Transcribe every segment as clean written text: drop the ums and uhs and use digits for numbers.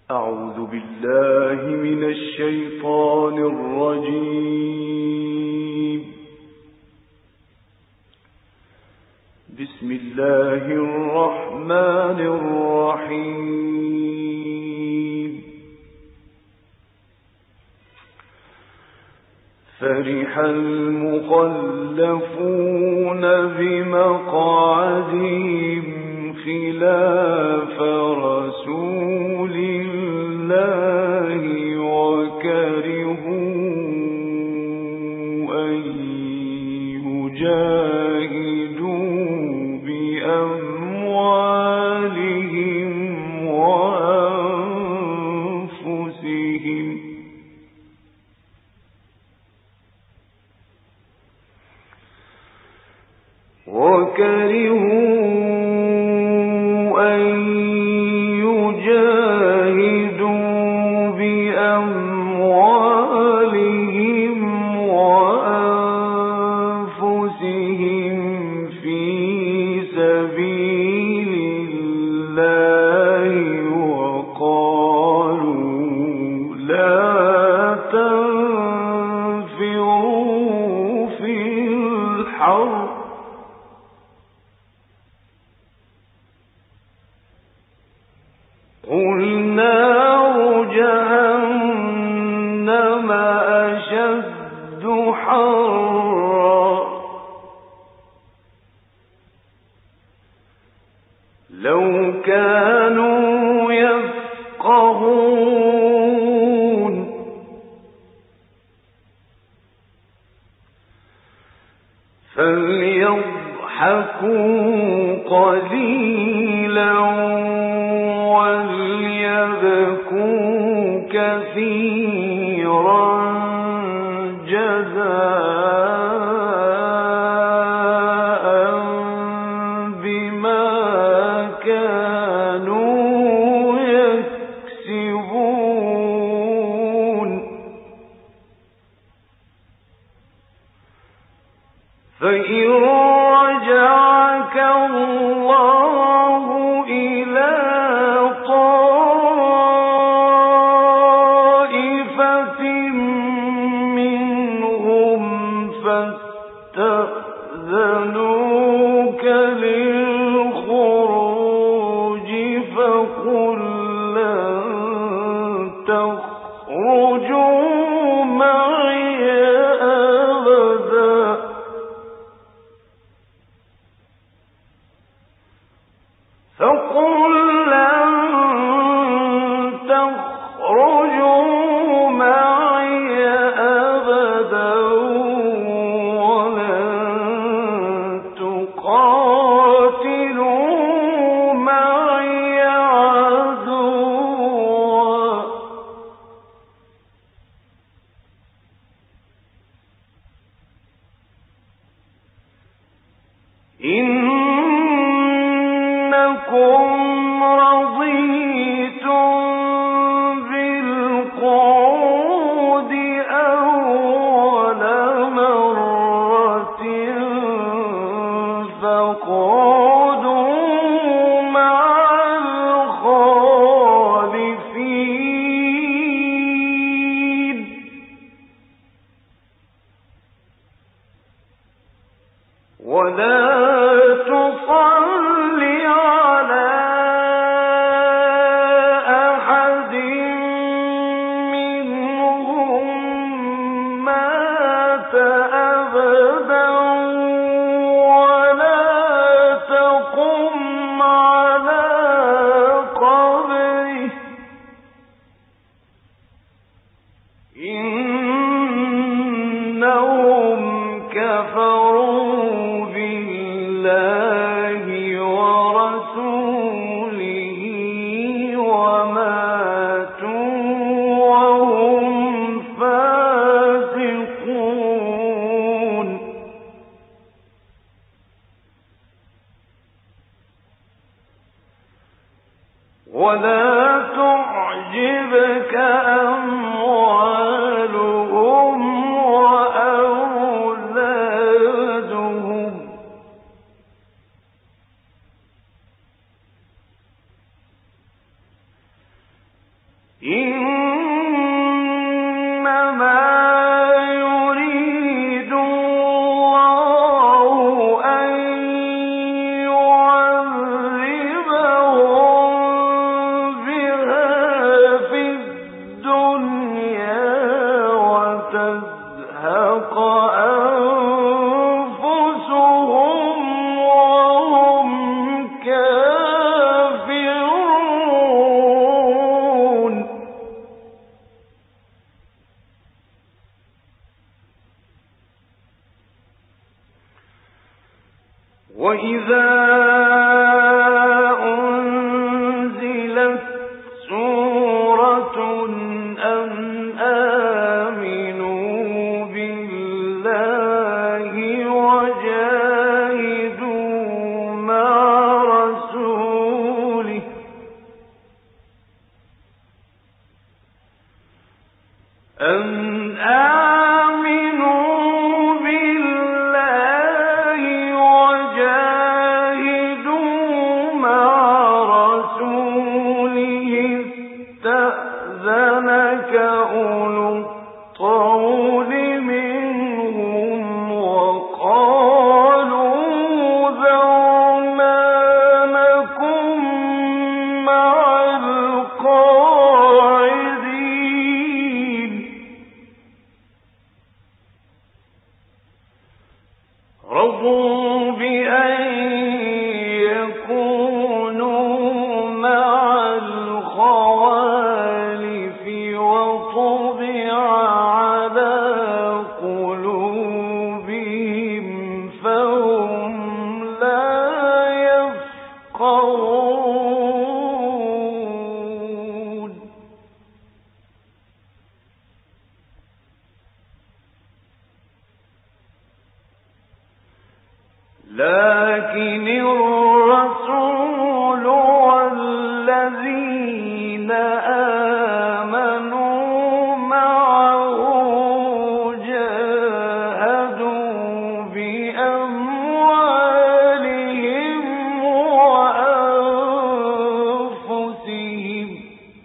أعوذ بالله من الشيطان الرجيم. بسم الله الرحمن الرحيم. فرح المخلفون بمقعدهم خلاف رسول الله وكرهوا أن يجاهدوا بأموالهم وأنفسهم في سبيل الله وقالوا لا تنفروا في الحرب قل نار جهنم أشد حرا لو كانوا يفقهون فليضحكوا قليلا وليبكوا كثيرا جزاء بما كانوا يكسبون فإن رجعك الله إلى طائفة منهم فاستأذنوك للخروج فقل لن تخرجوا معي أبدا فقل لن تخرجوا معي أبدا ولن تقاتلوا معي عدوا إنكم رضيتم بالقعود أول مرة فاقعدوا مع الخالفين ولا تصل على أحد منهم مات أبدا ولا تقم على قبره إنهم كفروا بالله ورسوله وماتوا وهم فاسقون ولا تعجبك أموالهم وأولادهم وإذا أنزلت سورة أن آمنوا بالله وجاهدوا مع رسوله استأذنك أولو الطول منهم وقالوا ذرنا نكن مع القاعدين رضوا بأن يكونوا مع الخوالف وطبع على قلوبهم فهم لا يفقهون لكن الرسول والذين آمنوا معه جاهدوا بأموالهم وأنفسهم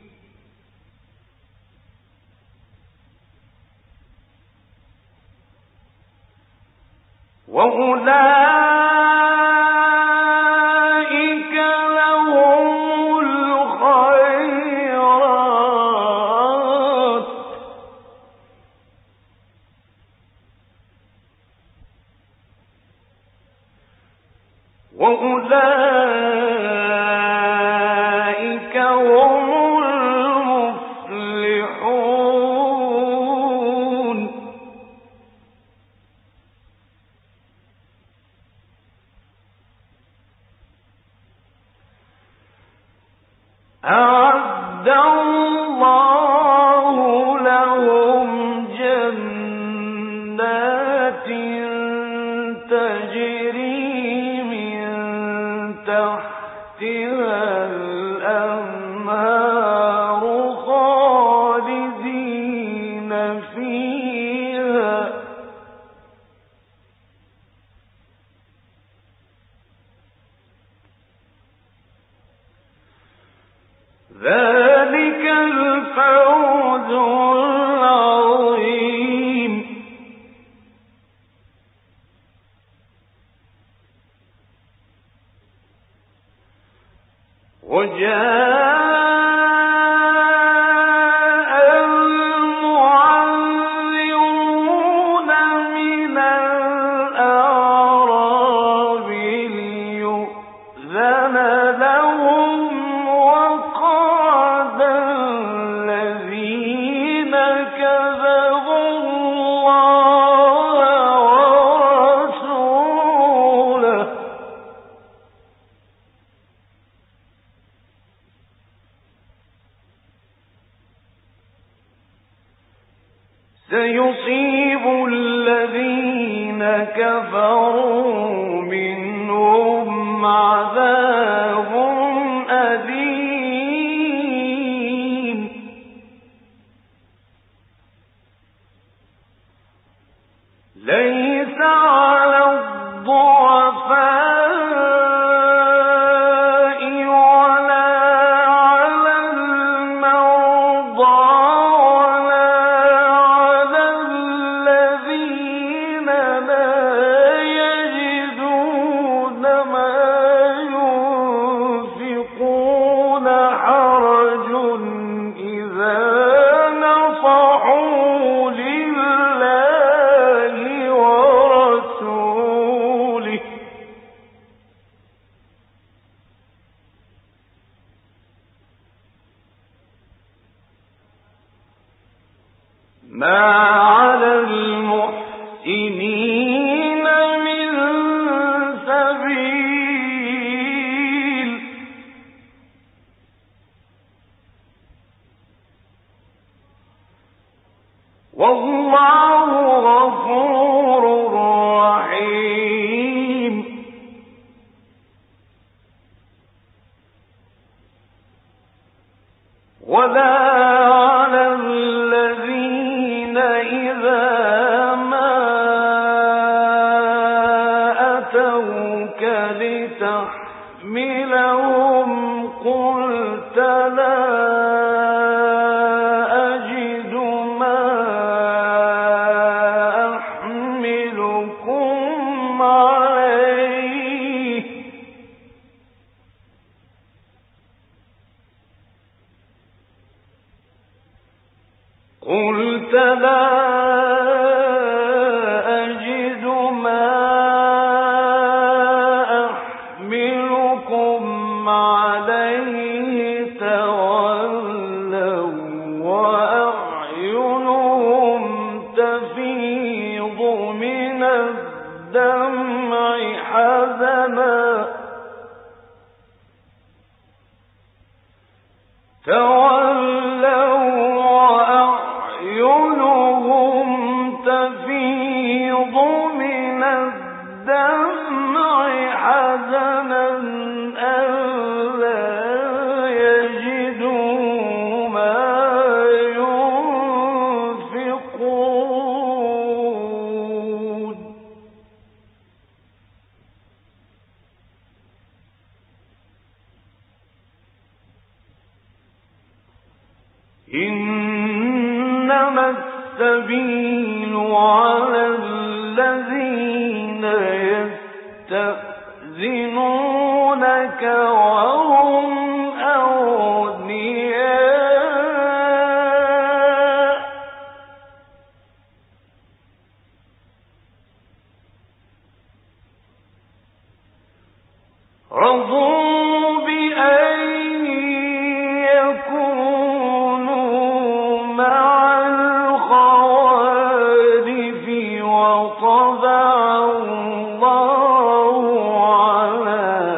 وأولئك لهم الخيرات وأولئك هم المفلحون أعد الله لهم جنات تجري من تحتها الأنهار خالدين فيها ذلك الفوز العظيم وجاء المعذرون من الأعراب ليؤذن لهم وقعد الذين كذبوا الله ورسوله سيصيب الذين كفروا منهم عذاب أليم ليس على الضعفاء ولا على المرضى ولا على الذين لا يجدون ما ينفقون حرج إذا نصحوا لله ورسوله ما على المحسنين من سبيل ولا على الذين إذا ما أتوك لتحملهم قلت لا أجد ما أحملكم عليه قلت لا أجد ما أحملكم عليه تولوا وأعينهم تفيض من الدمع حزنا تفيض من الدمع حزنا ألا يجدوا ما ينفقون إنما السبيل على الذين يستأذنونك وهم أغنياء رضوا بأن يكونوا مع الخوالف وطبع الله على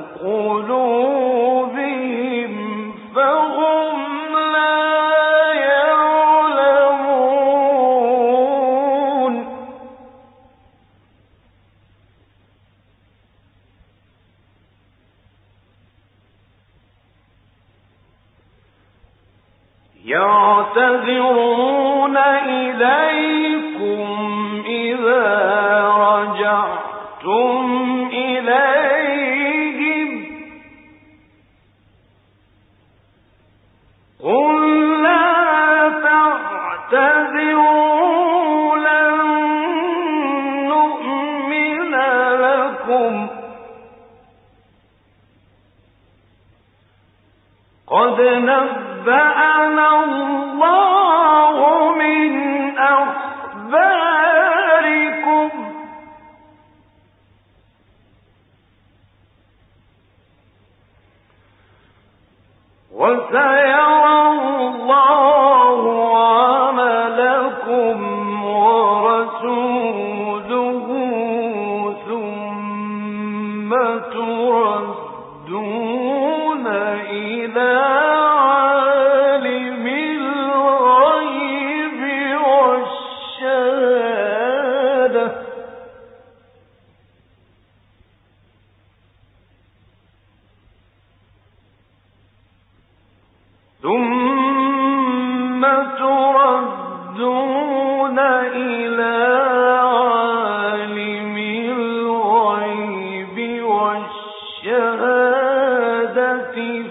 قلوبهم فهم لا يعلمون يعتذرون إليكم إذا رجعتم إليهم قل لا تعتذروا لن نؤمن لكم قد نبأنا الله من أخباركم وسيرى الله عملكم ورسوله ثم تردون إلى عالم الغيب والشهادة ثم تردون إلى عالم الغيب والشهادة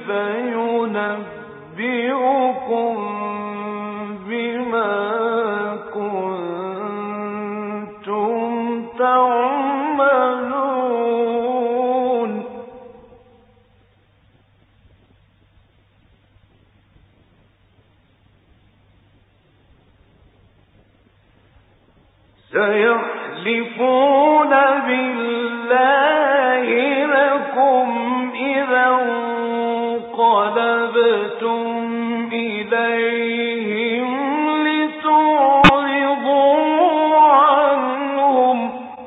فينبئكم بما كنتم تعملون سيحلفون بالله لكم إذا انقلبتم إليهم لتعرضوا عنهم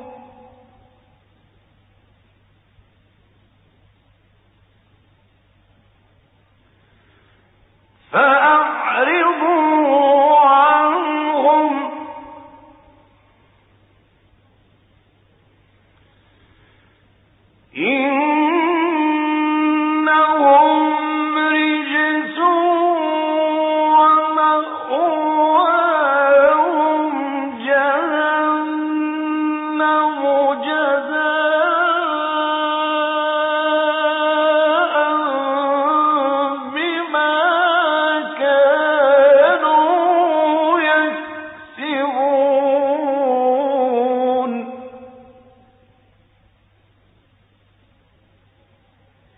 فأعرضوا عنهم إنهم رجس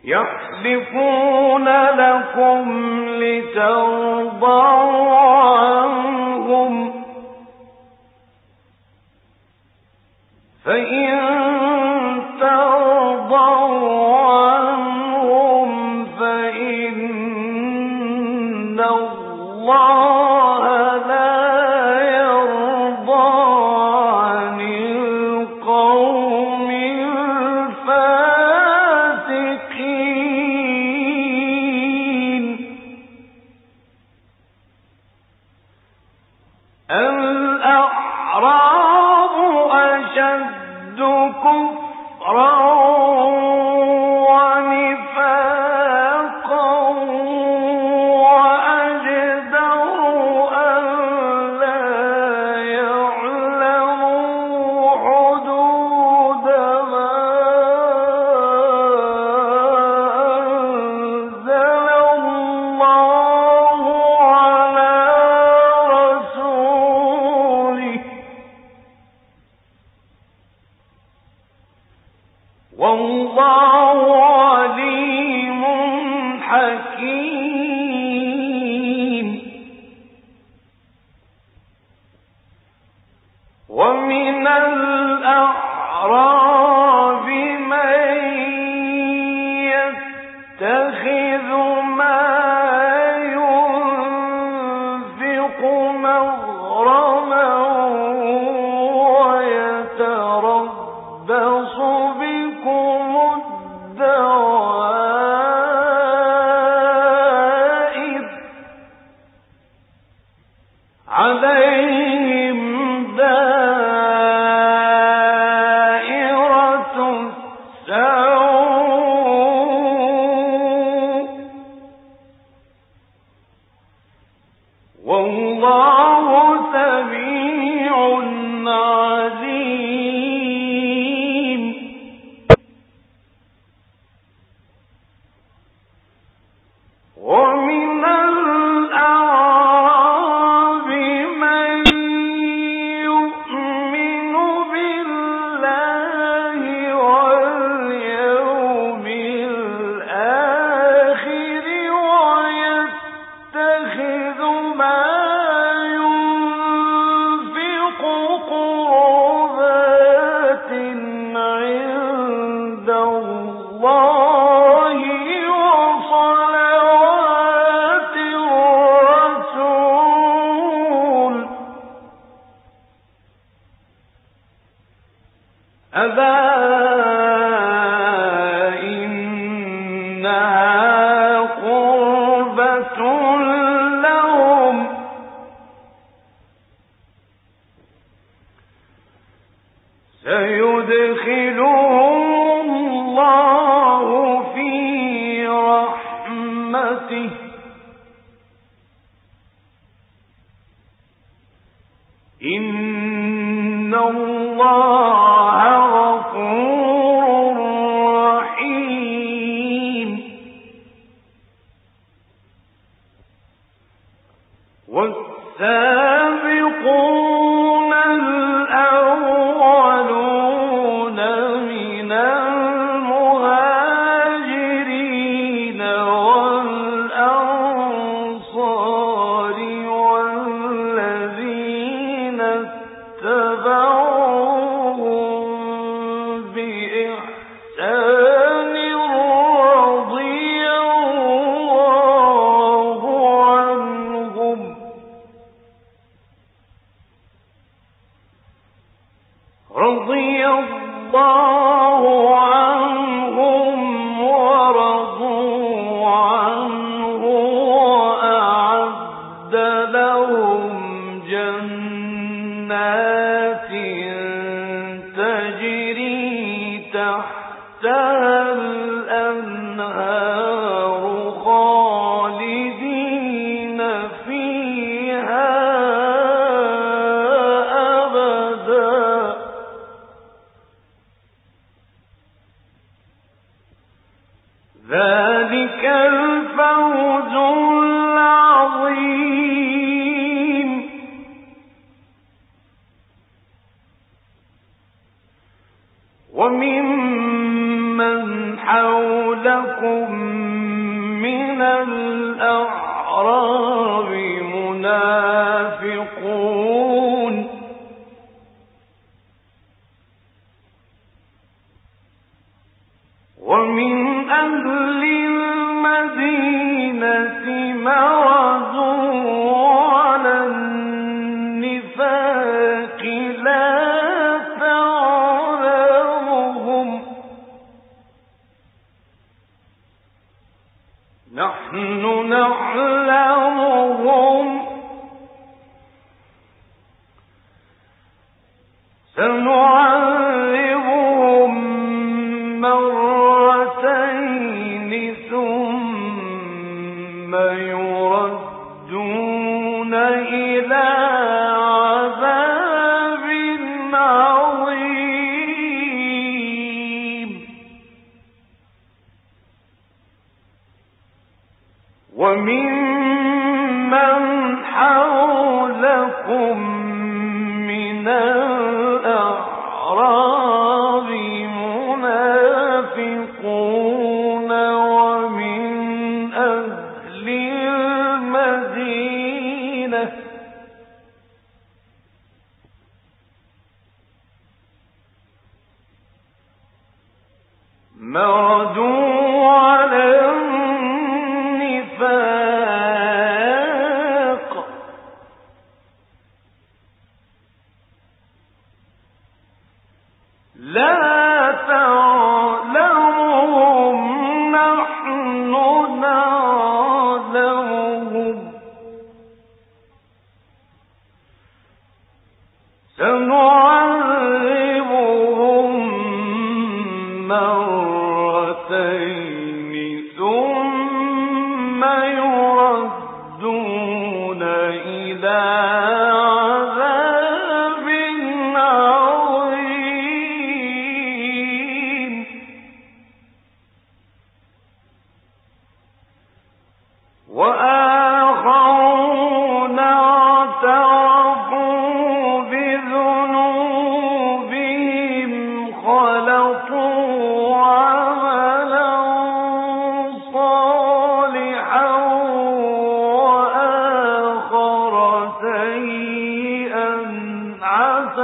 يحلفون لكم لترضوا عنهم فإن ترضوا عنهم فإن الله لا يرضى عن القوم الفاسقين. الأعراب أشد كفرا ونفاقا وأجدر أن لا يعلموا حدود ما أنزل الله على رسوله والله عليم حكيم. ومن الأعراب من يتخذ ما ينفق مغرما ويتربص بكم الدوائر عليهم دائرة السوء والله سميع عليم. ومن الأعراب من يؤمن بالله واليوم الآخر ويتخذ ما ينفق قربات عند الله وصلوات الرسول ألا إنها قربة لهم سيدخلهم الله في رحمته إن الله غفور رحيم. والسابقون الأولون من المهاجرين والأنصار والذين اتبعوهم بإحسان رضي الله عنهم ورضوا عنه وأعد لهم جنات تجري تحتها الأنهار خالدين فيها أبدا ذلك الفوز العظيم. وممن مَّنْ حَوْلَكُم مِّنَ الْأَعْرَابِ مُنَافِقُونَ وَمِنْ أَهْلِ الْمَدِينَةِ مَرَدُوا عَلَى النِّفَاقِ لَا تَعْلَمُهُمْ ۖ نَحْنُ نَعْلَمُهُمْ ۚ سَنُعَذِّبُهُم مرتين ثم يردون إلى عذاب عظيم وممن حولكم من الأعراب منافقون ومن أهل المدينة مردوا على النفاق لا تعلمهم نحن نعلمهم سنعذبهم مرتين ثم يردون إلى عذاب عظيم وآخرون اعترفوا بذنوبهم خلطوا عملا صالحا وآخر سيئا عسى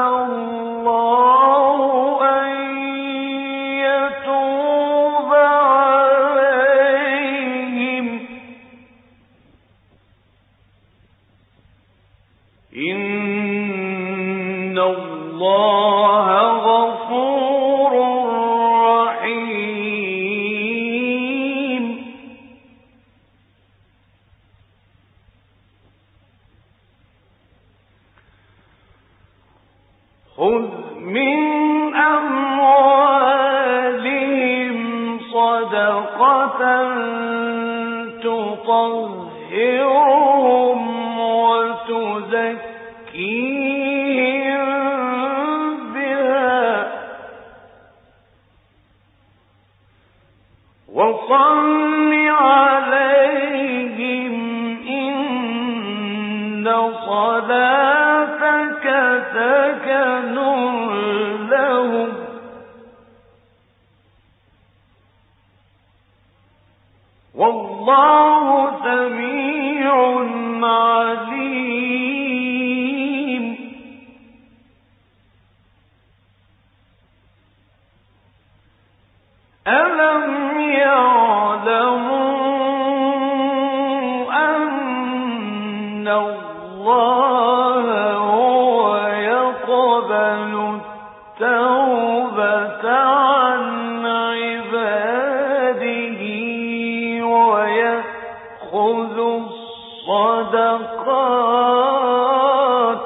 الله أن يتوب عليهم إن الله غفور رحيم خذ من أموالهم صدقة تطهرهم وتزكيهم بها وصل عليهم إن صلاتك سكن لهم والله سميع عليم ألم يعلموا أن الله هو يقبل التوبة عن عباده ويأخذ الصدقات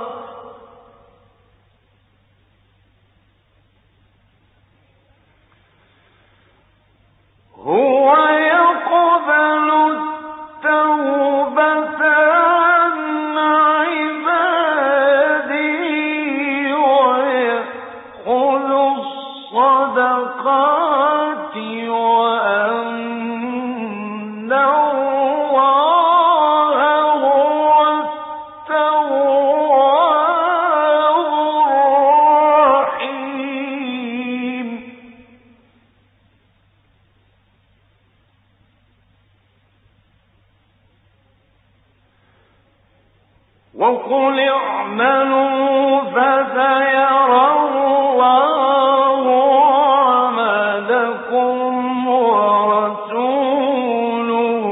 هو يقبل التوبة عن عباده ويأخذ الصدقات وأن الله هو التواب الرحيم وقل اعملوا فسيرى الله عملكم ورسوله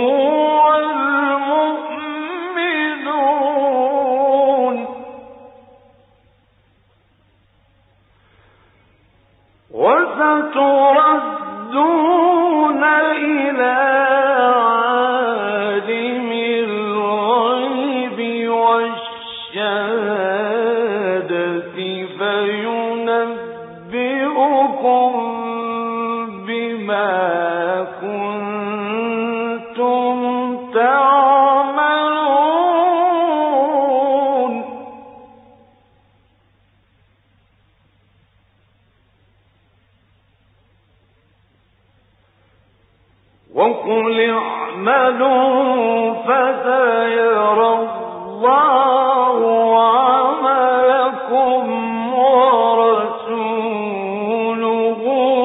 والمؤمنون وستردون إلى عالم الغيب والشهادة فينبئكم بما كنتم تعملون وقل اعملوا فسيرى الله عملكم ورسوله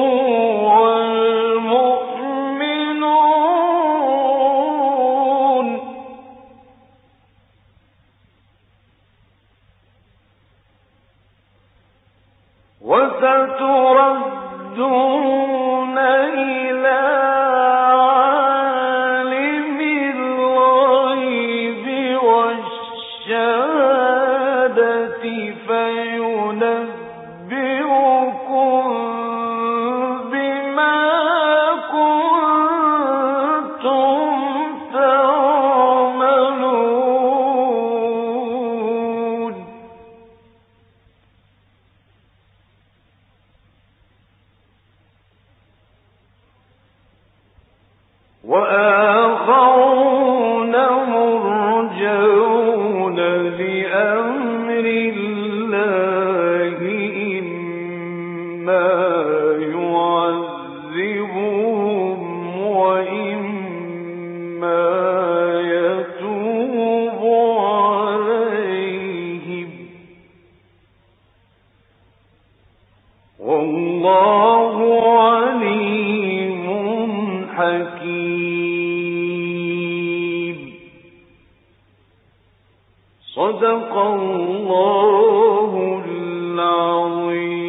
والمؤمنون وستردون إلى عالم الغيب والشهادة فينبئكم بما كنتم تعملون وآخرون مرجون لأمر الله إما يعذبهم وإما يتوب عليهم والله عليم حكيم صدق الله العظيم